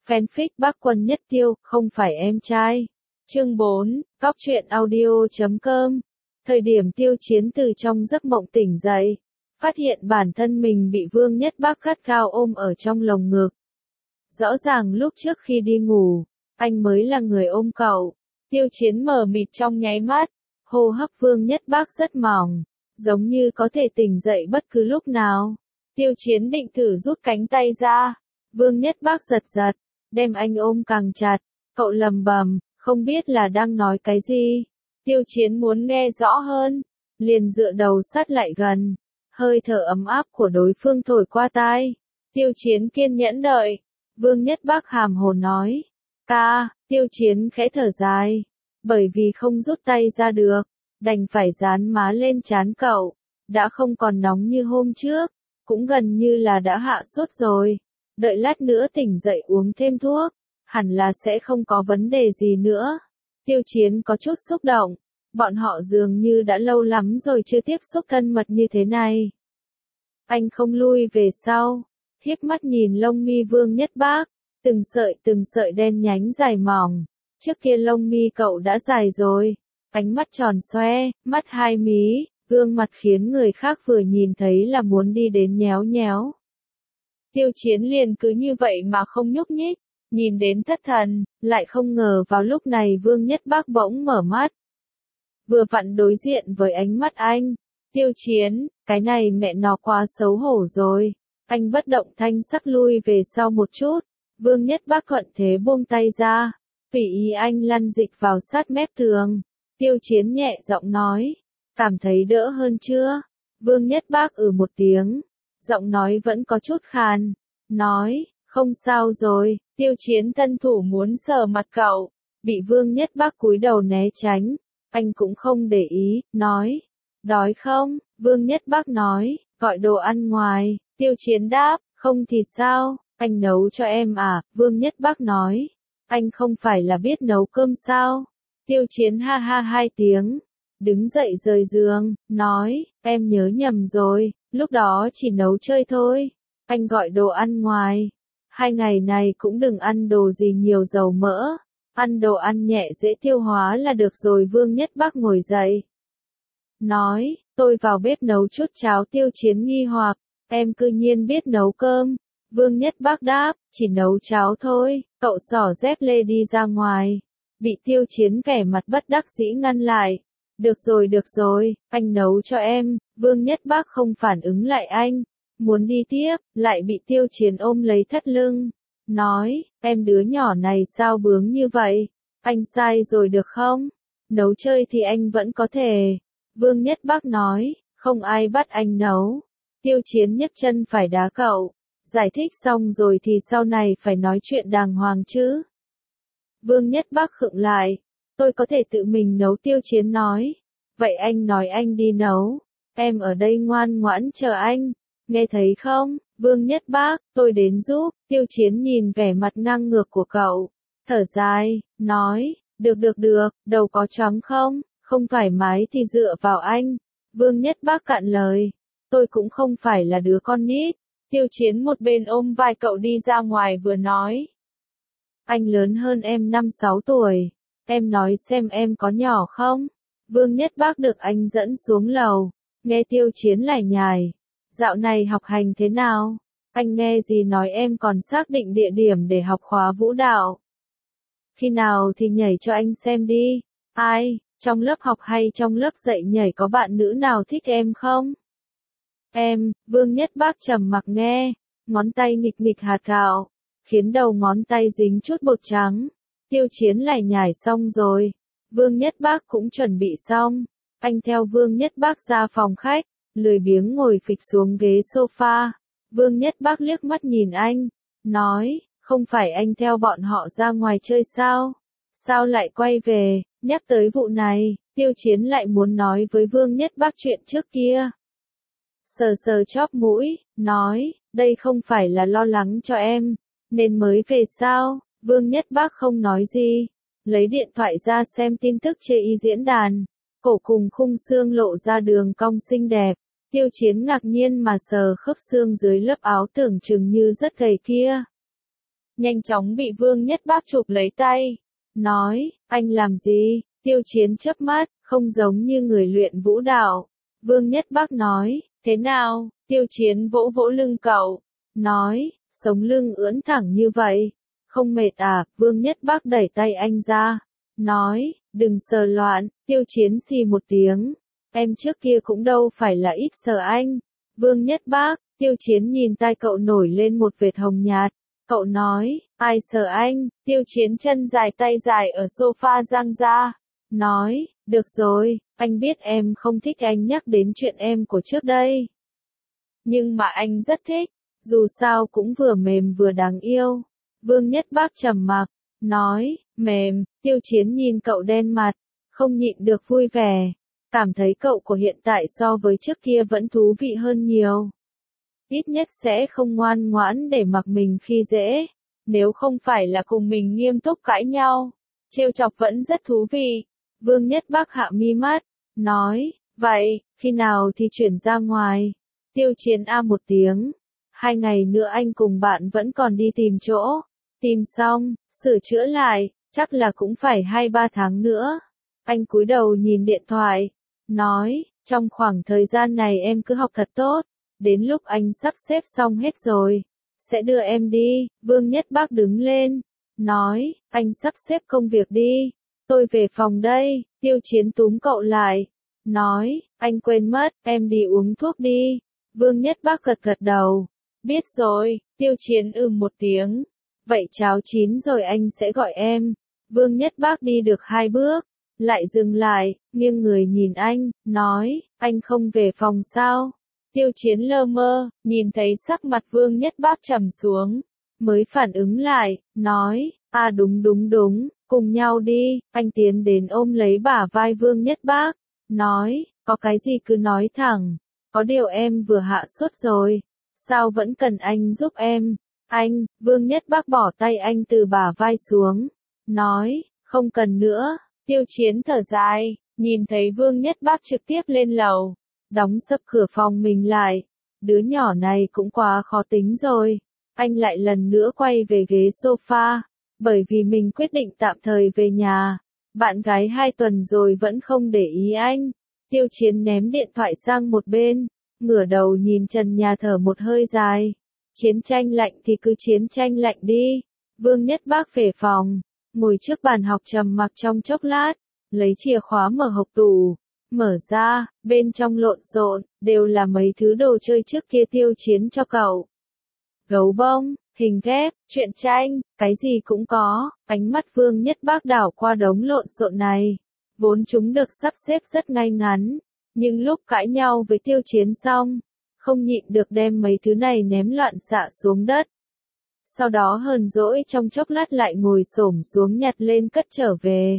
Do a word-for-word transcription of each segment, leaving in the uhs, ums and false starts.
Fanfic Bác Quân Nhất Tiêu, không phải em trai. Chương bốn, Cóc truyện audio chấm com. Thời điểm Tiêu Chiến từ trong giấc mộng tỉnh dậy, phát hiện bản thân mình bị Vương Nhất Bác gắt gao ôm ở trong lồng ngực. Rõ ràng lúc trước khi đi ngủ, anh mới là người ôm cậu. Tiêu Chiến mờ mịt trong nháy mắt, hô hấp Vương Nhất Bác rất mỏng, giống như có thể tỉnh dậy bất cứ lúc nào. Tiêu Chiến định thử rút cánh tay ra, Vương Nhất Bác giật giật, đem anh ôm càng chặt, cậu lầm bầm, không biết là đang nói cái gì. Tiêu Chiến muốn nghe rõ hơn, liền dựa đầu sát lại gần, hơi thở ấm áp của đối phương thổi qua tai. Tiêu Chiến kiên nhẫn đợi, Vương Nhất Bác hàm hồ nói, ca, Tiêu Chiến khẽ thở dài, bởi vì không rút tay ra được, đành phải dán má lên trán cậu, đã không còn nóng như hôm trước, cũng gần như là đã hạ sốt rồi, đợi lát nữa tỉnh dậy uống thêm thuốc, hẳn là sẽ không có vấn đề gì nữa. Tiêu Chiến có chút xúc động, bọn họ dường như đã lâu lắm rồi chưa tiếp xúc thân mật như thế này. Anh không lui về sau, hiếp mắt nhìn lông mi Vương Nhất Bác, từng sợi từng sợi đen nhánh dài mỏng, trước kia lông mi cậu đã dài rồi, ánh mắt tròn xoe, mắt hai mí, gương mặt khiến người khác vừa nhìn thấy là muốn đi đến nhéo nhéo. Tiêu Chiến liền cứ như vậy mà không nhúc nhích, nhìn đến thất thần, lại không ngờ vào lúc này Vương Nhất Bác bỗng mở mắt. Vừa vặn đối diện với ánh mắt anh, Tiêu Chiến, cái này mẹ nó quá xấu hổ rồi. Anh bất động thanh sắc lui về sau một chút, Vương Nhất Bác thuận thế buông tay ra, tùy ý anh lăn dịch vào sát mép tường. Tiêu Chiến nhẹ giọng nói, cảm thấy đỡ hơn chưa? Vương Nhất Bác ừ một tiếng, giọng nói vẫn có chút khàn, nói, không sao rồi. Tiêu Chiến thân thủ muốn sờ mặt cậu, bị Vương Nhất Bác cúi đầu né tránh, anh cũng không để ý, nói, đói không? Vương Nhất Bác nói, gọi đồ ăn ngoài. Tiêu Chiến đáp, không thì sao, anh nấu cho em à? Vương Nhất Bác nói, anh không phải là biết nấu cơm sao? Tiêu Chiến ha ha hai tiếng, đứng dậy rời giường, nói, em nhớ nhầm rồi, lúc đó chỉ nấu chơi thôi, anh gọi đồ ăn ngoài. Hai ngày này cũng đừng ăn đồ gì nhiều dầu mỡ, ăn đồ ăn nhẹ dễ tiêu hóa là được rồi. Vương Nhất Bác ngồi dậy, nói, tôi vào bếp nấu chút cháo. Tiêu Chiến nghi hoặc, em cư nhiên biết nấu cơm. Vương Nhất Bác đáp, chỉ nấu cháo thôi. Cậu xỏ dép lê đi ra ngoài, bị Tiêu Chiến vẻ mặt bất đắc dĩ ngăn lại. Được rồi được rồi, anh nấu cho em. Vương Nhất Bác không phản ứng lại anh, muốn đi tiếp, lại bị Tiêu Chiến ôm lấy thắt lưng, nói, em đứa nhỏ này sao bướng như vậy, anh sai rồi được không? Nấu chơi thì anh vẫn có thể. Vương Nhất Bác nói, không ai bắt anh nấu. Tiêu Chiến nhấc chân phải đá cậu, giải thích xong rồi thì sau này phải nói chuyện đàng hoàng chứ. Vương Nhất Bác khựng lại, tôi có thể tự mình nấu. Tiêu Chiến nói, vậy anh nói anh đi nấu, em ở đây ngoan ngoãn chờ anh. Nghe thấy không, Vương Nhất Bác, tôi đến giúp. Tiêu Chiến nhìn vẻ mặt ngang ngược của cậu, thở dài, nói, được được được, đầu có choáng không, không thoải mái thì dựa vào anh. Vương Nhất Bác cạn lời, tôi cũng không phải là đứa con nít. Tiêu Chiến một bên ôm vai cậu đi ra ngoài vừa nói, anh lớn hơn em năm sáu tuổi, em nói xem em có nhỏ không? Vương Nhất Bác được anh dẫn xuống lầu, nghe Tiêu Chiến lải nhải, dạo này học hành thế nào? Anh nghe gì nói em còn xác định địa điểm để học khóa vũ đạo. Khi nào thì nhảy cho anh xem đi. Ai, trong lớp học hay trong lớp dạy nhảy có bạn nữ nào thích em không? Em, Vương Nhất Bác trầm mặc nghe, ngón tay nghịch nghịch hạt gạo, khiến đầu ngón tay dính chút bột trắng. Tiêu Chiến lải nhải xong rồi, Vương Nhất Bác cũng chuẩn bị xong, anh theo Vương Nhất Bác ra phòng khách, lười biếng ngồi phịch xuống ghế sofa. Vương Nhất Bác liếc mắt nhìn anh, nói, không phải anh theo bọn họ ra ngoài chơi sao? Sao lại quay về? Nhắc tới vụ này, Tiêu Chiến lại muốn nói với Vương Nhất Bác chuyện trước kia. Sờ sờ chóp mũi, nói, đây không phải là lo lắng cho em, nên mới về sao? Vương Nhất Bác không nói gì, lấy điện thoại ra xem tin tức chê y diễn đàn, cổ cùng khung xương lộ ra đường cong xinh đẹp. Tiêu Chiến ngạc nhiên mà sờ khớp xương dưới lớp áo tưởng chừng như rất gầy kia. nhanh chóng bị Vương Nhất Bác chụp lấy tay. Nói, anh làm gì? Tiêu Chiến chớp mắt, không giống như người luyện vũ đạo. Vương Nhất Bác nói, thế nào? Tiêu Chiến vỗ vỗ lưng cậu. Nói, sống lưng ưỡn thẳng như vậy. Không mệt à? Vương Nhất Bác đẩy tay anh ra. Nói, đừng sờ loạn. Tiêu Chiến xì một tiếng. Em trước kia cũng đâu phải là ít sờ anh. Vương Nhất Bác, Tiêu Chiến nhìn tay cậu nổi lên một vệt hồng nhạt. Cậu nói, ai sờ anh? Tiêu Chiến chân dài tay dài ở sofa giang ra. Nói, được rồi, anh biết em không thích anh nhắc đến chuyện em của trước đây. Nhưng mà anh rất thích, dù sao cũng vừa mềm vừa đáng yêu. Vương Nhất Bác trầm mặc, nói, mềm. Tiêu Chiến nhìn cậu đen mặt, không nhịn được vui vẻ. Cảm thấy cậu của hiện tại so với trước kia vẫn thú vị hơn nhiều. Ít nhất sẽ không ngoan ngoãn để mặc mình khi dễ. Nếu không phải là cùng mình nghiêm túc cãi nhau, trêu chọc vẫn rất thú vị. Vương Nhất Bác hạ mi mắt, nói, vậy, khi nào thì chuyển ra ngoài? Tiêu Chiến a một tiếng. Hai ngày nữa anh cùng bạn vẫn còn đi tìm chỗ. Tìm xong, sửa chữa lại, chắc là cũng phải hai ba tháng nữa. Anh cúi đầu nhìn điện thoại, nói, trong khoảng thời gian này em cứ học thật tốt. Đến lúc anh sắp xếp xong hết rồi, sẽ đưa em đi. Vương Nhất Bác đứng lên, nói, anh sắp xếp công việc đi. Tôi về phòng đây. Tiêu Chiến túm cậu lại, nói, anh quên mất, em đi uống thuốc đi. Vương Nhất Bác gật gật đầu, biết rồi. Tiêu Chiến ừm một tiếng, vậy cháo chín rồi anh sẽ gọi em. Vương Nhất Bác đi được hai bước, lại dừng lại, nghiêng người nhìn anh, nói, anh không về phòng sao? Tiêu Chiến lơ mơ, nhìn thấy sắc mặt Vương Nhất Bác trầm xuống, mới phản ứng lại, nói, à đúng đúng đúng, cùng nhau đi. Anh tiến đến ôm lấy bả vai Vương Nhất Bác, nói, có cái gì cứ nói thẳng, có điều em vừa hạ sốt rồi, sao vẫn cần anh giúp em? Anh, Vương Nhất Bác bỏ tay anh từ bả vai xuống, nói, không cần nữa. Tiêu Chiến thở dài, nhìn thấy Vương Nhất Bác trực tiếp lên lầu, đóng sập cửa phòng mình lại. Đứa nhỏ này cũng quá khó tính rồi. Anh lại lần nữa quay về ghế sofa, bởi vì mình quyết định tạm thời về nhà. Bạn gái hai tuần rồi vẫn không để ý anh. Tiêu Chiến ném điện thoại sang một bên, ngửa đầu nhìn trần nhà thở một hơi dài. Chiến tranh lạnh thì cứ chiến tranh lạnh đi. Vương Nhất Bác về phòng, ngồi trước bàn học trầm mặc trong chốc lát, lấy chìa khóa mở hộc tủ. Mở ra, bên trong lộn xộn, đều là mấy thứ đồ chơi trước kia Tiêu Chiến cho cậu. Gấu bông, hình ghép, truyện tranh, cái gì cũng có. Ánh mắt Vương Nhất Bác đảo qua đống lộn xộn này. Vốn chúng được sắp xếp rất ngay ngắn, nhưng lúc cãi nhau với Tiêu Chiến xong, không nhịn được đem mấy thứ này ném loạn xạ xuống đất. Sau đó hờn dỗi trong chốc lát lại ngồi xổm xuống nhặt lên cất trở về.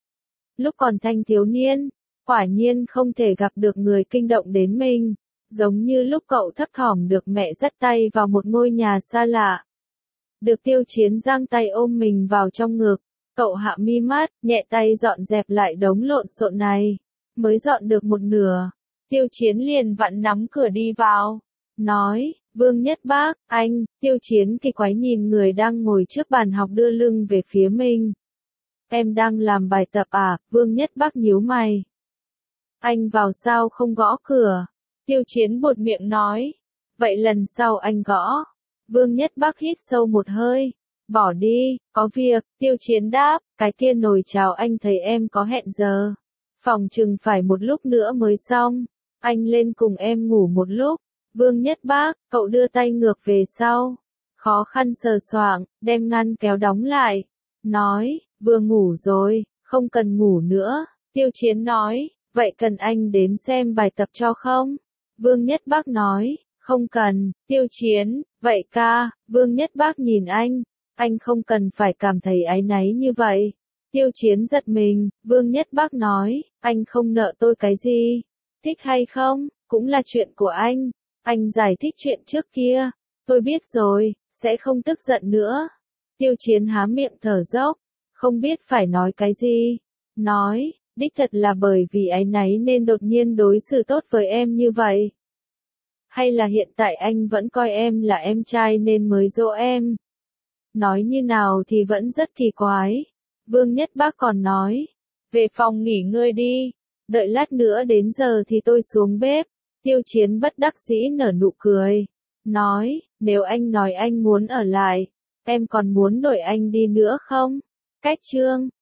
Lúc còn thanh thiếu niên, quả nhiên không thể gặp được người kinh động đến mình, giống như lúc cậu thấp thỏm được mẹ dắt tay vào một ngôi nhà xa lạ. Được Tiêu Chiến giang tay ôm mình vào trong ngực, cậu hạ mi mắt, nhẹ tay dọn dẹp lại đống lộn xộn này. Mới dọn được một nửa, Tiêu Chiến liền vặn nắm cửa đi vào, nói, Vương Nhất Bác, anh. Tiêu Chiến kỳ quái nhìn người đang ngồi trước bàn học đưa lưng về phía mình. Em đang làm bài tập à? Vương Nhất Bác nhíu mày. Anh vào sao không gõ cửa? Tiêu Chiến buột miệng nói. Vậy lần sau anh gõ. Vương Nhất Bác hít sâu một hơi. Bỏ đi, có việc. Tiêu Chiến đáp, cái kia nồi cháo anh thấy em có hẹn giờ. Phòng chừng phải một lúc nữa mới xong. Anh lên cùng em ngủ một lúc. Vương Nhất Bác, cậu đưa tay ngược về sau. Khó khăn sờ soạng, đem ngăn kéo đóng lại. Nói, vừa ngủ rồi, không cần ngủ nữa. Tiêu Chiến nói, vậy cần anh đến xem bài tập cho không? Vương Nhất Bác nói, không cần. Tiêu Chiến, vậy ca. Vương Nhất Bác nhìn anh, anh không cần phải cảm thấy áy náy như vậy. Tiêu Chiến giật mình, Vương Nhất Bác nói, anh không nợ tôi cái gì. Thích hay không, cũng là chuyện của anh. Anh giải thích chuyện trước kia. Tôi biết rồi, sẽ không tức giận nữa. Tiêu Chiến há miệng thở dốc, không biết phải nói cái gì. Nói, đích thật là bởi vì áy náy nên đột nhiên đối xử tốt với em như vậy. Hay là hiện tại anh vẫn coi em là em trai nên mới dỗ em. Nói như nào thì vẫn rất kỳ quái. Vương Nhất Bác còn nói, về phòng nghỉ ngơi đi, đợi lát nữa đến giờ thì tôi xuống bếp. Tiêu Chiến bất đắc dĩ nở nụ cười, nói, nếu anh nói anh muốn ở lại, em còn muốn đuổi anh đi nữa không? Cách chương